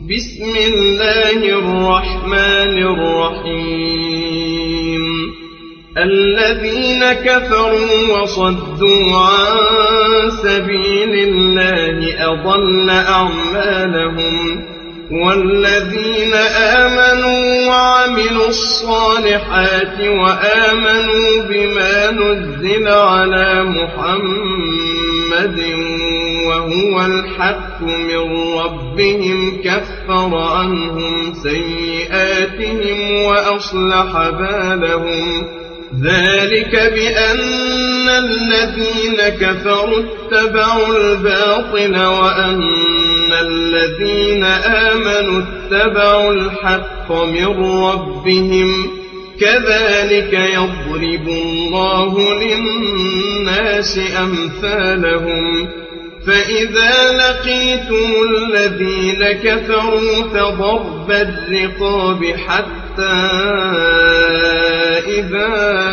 بسم الله الرحمن الرحيم الذين كفروا وصدوا عن سبيل الله أضل أعمالهم والذين آمنوا وعملوا الصالحات وآمنوا بما نزل على محمد وهو الحق من ربهم كفر عنهم سيئاتهم وأصلح بالهم ذلك بأن الذين كفروا اتبعوا الباطل وأن الذين آمنوا اتبعوا الحق من ربهم كذلك يضرب الله للناس أمثالهم فإذا لقيتم الذين كفروا فضرب الرقاب حتى إذا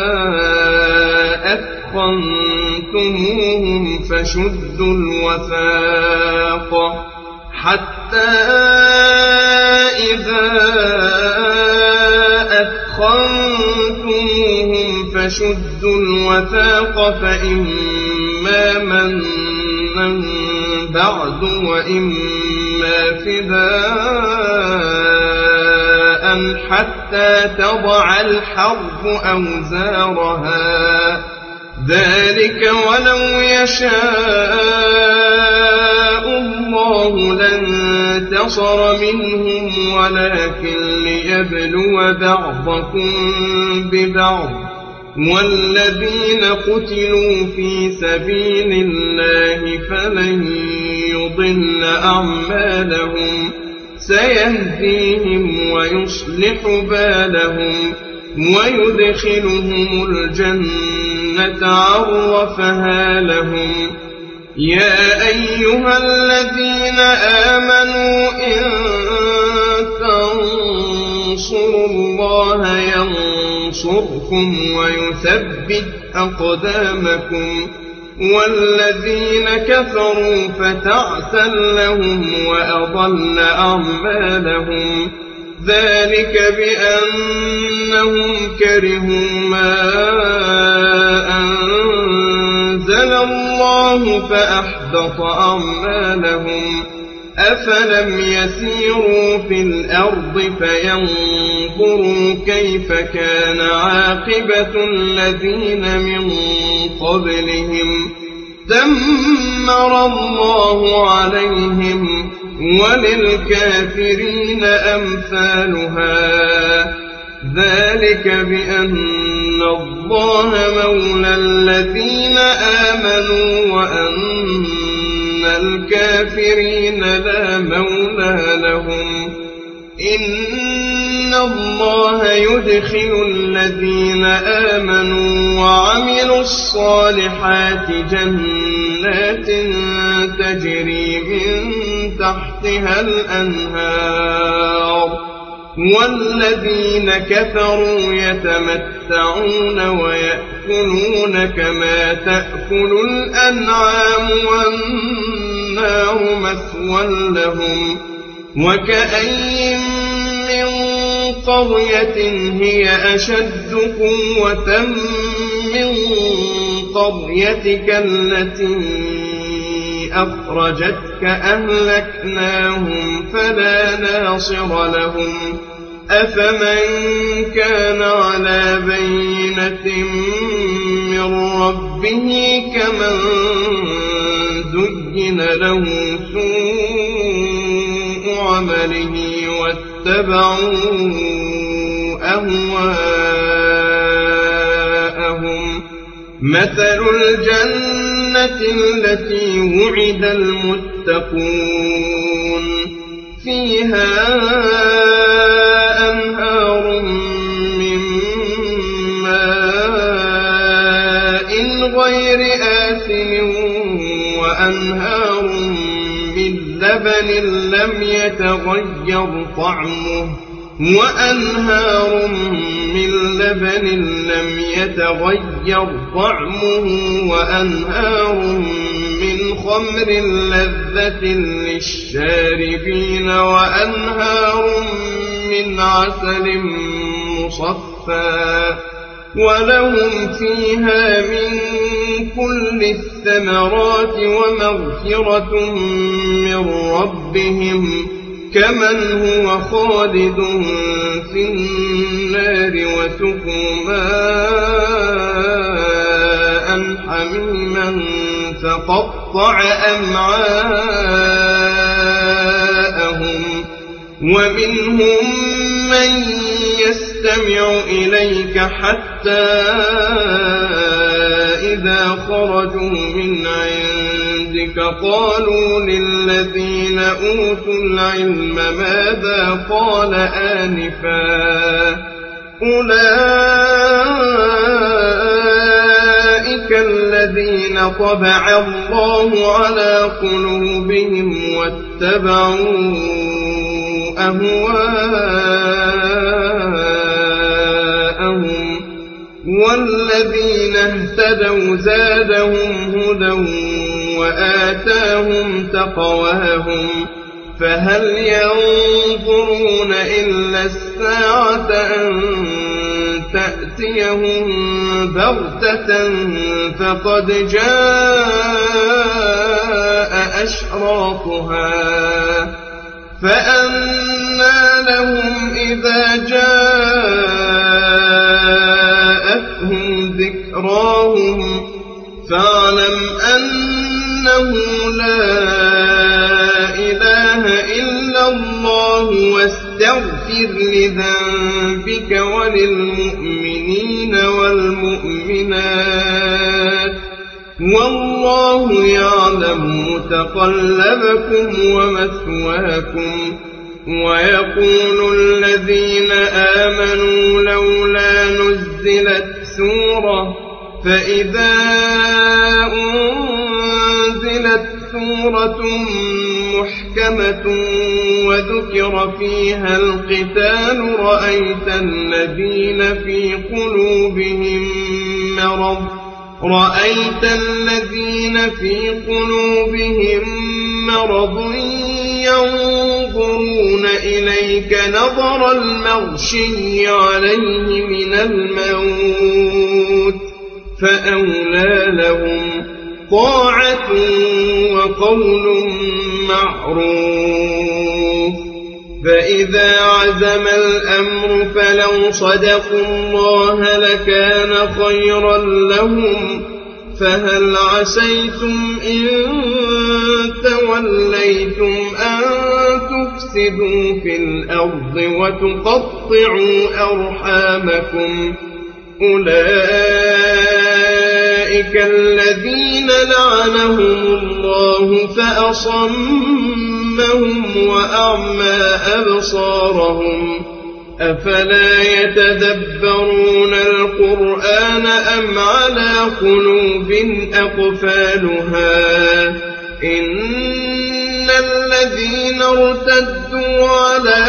أثخنتموهم فشدوا الوثاق فإما منا بعد وإما فداء حتى تضع الحرب أوزارها ذلك ولو يشاء الله لانتصر منهم ولكن ليبلو بعضكم ببعض والذين قتلوا في سبيل الله فلن يضل أعمالهم سيهديهم ويصلح بالهم ويدخلهم الجنة عرفها لهم يا أيها الذين آمنوا إن تنصروا الله ينصركم ويثبت أقدامكم والذين كفروا فتعسا لهم وأضل أعمالهم ذلك بأنهم كرهوا ما أنزل الله فأحبط أعمالهم أفلم يسيروا في الأرض فينظروا كيف كان عاقبة الذين من قبلهم دمر الله عليهم وللكافرين أمثالها ذلك بأن الله مولى الذين آمنوا وأن الكافرين لا مولى لهم إن الله يدخل الذين آمنوا وعملوا الصالحات جنات تجري من تحتها الأنهار والذين كفروا يتمتعون ويأكلون كما تأكل الأنعام والنار مثوى لهم وكأين من قرية هي أشد قوة من قريتك التي أخرجتك أهلكناهم فلا ناصر لهم أفمن كان على بينة من ربه كمن زين له سوء عمله واتبعوا أهواءهم مثل الجنة التي وعد المتقون فيها أنهار من ماء غير آسن وأنهار من لبن لم يتغير طعمه وأنهار من خمر لذة للشاربين وأنهار من عسل مصفى ولهم فيها من كل الثمرات ومغفرة من ربهم كمن هو خالد في النار وسقوا ماء حميما فقطع أمعاءهم ومنهم من يستمع إليك حتى إذا خرجوا من عندك قالوا للذين أوتوا العلم ماذا قال آنفا أولئك الذين طبع الله على قلوبهم واتبعوا أهواءهم والذين اهتدوا زادهم هدى وآتاهم تقواهم فهل ينظرون إلا الساعة أن تأتيهم بغتة فقد جاء أشراطها فأنى لهم إذا جاءتهم ذكراهم فاعلم أنه لا إله إلا الله واستغفر لذنبك وللمؤمنين والمؤمنات والله يعلم متقلبكم ومثواكم ويقول الذين آمنوا لولا نزلت سورة فإذا أنزلت سورة محكمة وذكر فيها القتال رأيت الذين في قلوبهم مرض ينظرون إليك نظر المغشي عليه من الموت فأولى لهم طاعة وقول معروف فإذا عزم الأمر فلو صدقوا الله لكان خيرا لهم فهل عسيتم إن توليتم أن تفسدوا في الأرض وتقطعوا أرحامكم أولئك الذين لعنهم الله فأصمهم وأعمى أبصارهم أفلا يتدبرون القرآن أم على قلوب أقفالها إن الذين ارتدوا على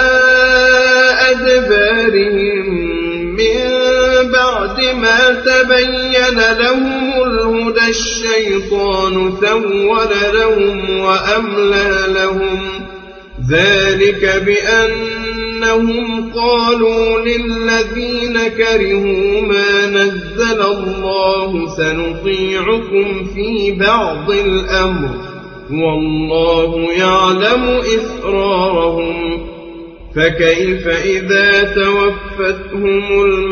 أدبارهم من بعد ما تبين لهم الهدى الشيطان سول لهم وأملى لهم ذلك بأنهم قالوا للذين كرهوا ما نزل الله سنطيعكم في بعض الأمر والله يعلم إسرارهم فكيف إذا توفتهم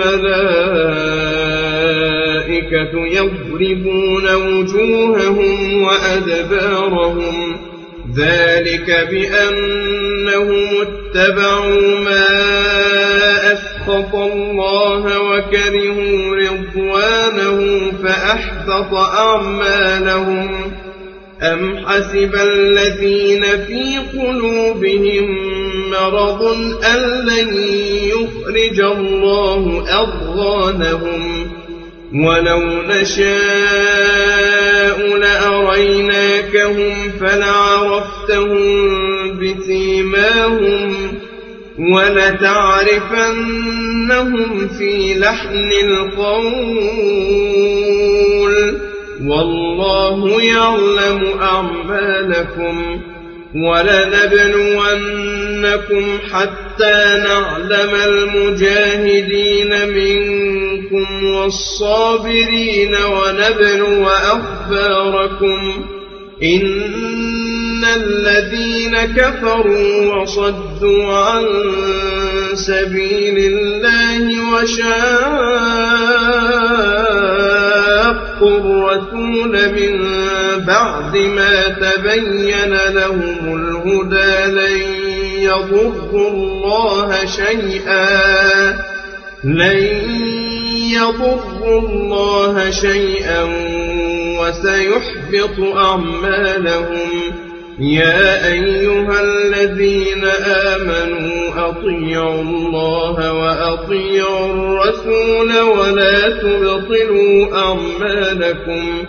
الملائكة يضربون وجوههم وأدبارهم ذلك بأنهم اتبعوا ما أسخط الله وكرهوا رضوانه فأحبط أعمالهم أم حسب الذين في قلوبهم مرض أن لن يخرج الله أضغانهم ولو نشاء لأريناكهم فلعرفتهم بسيماهم ولتعرفنهم في لحن القول والله يعلم أعمالكم ولنبلونكم حتى نعلم المجاهدين منكم والصابرين ونبلو أخباركم إن الذين كفروا وصدوا عن سبيل الله وشاقوا الرسول من بعد ما تبين لهم الهدى لن يضروا الله شيئا وسيحبط أعمالهم يا أيها الذين آمنوا أطيعوا الله وأطيعوا الرسول ولا تبطلوا أعمالكم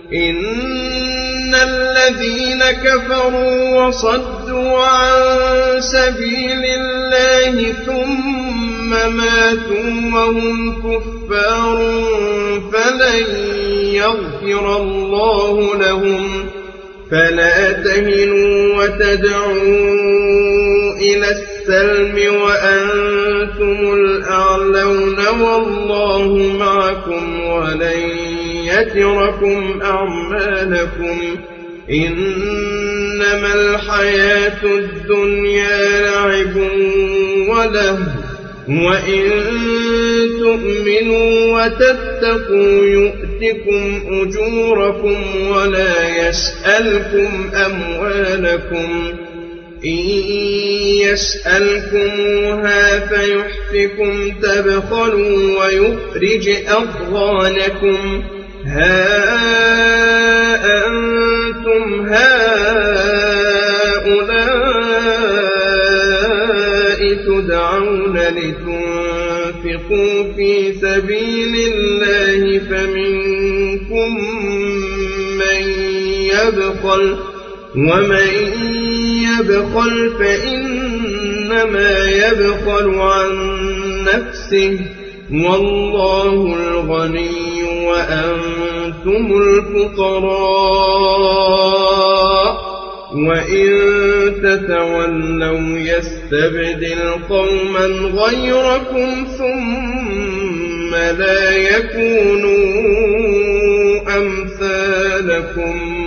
إن الذين كفروا وصدوا عن سبيل الله ثم ماتوا وهم كفار فلن يغفر الله لهم فلا تهنوا وتدعوا إلى السلم وأنتم الأعلون والله معكم ولن يتركم أعمالكم إنما الحياة الدنيا لعب ولهو وإن تؤمنوا وتتقوا يؤتكم أجوركم ولا يسألكم أموالكم إن يسألكموها فيحفكم تبخلوا ويخرج أضغانكم ها أنتم هؤلاء تدعون لتنفقوا في سبيل الله فمنكم من يبخل ومن يبخل فإنما يبخل عن نفسه والله الغني وأنتم الفقراء وإن تتولوا يستبدل قوما غيركم ثم لا يكونوا أمثالكم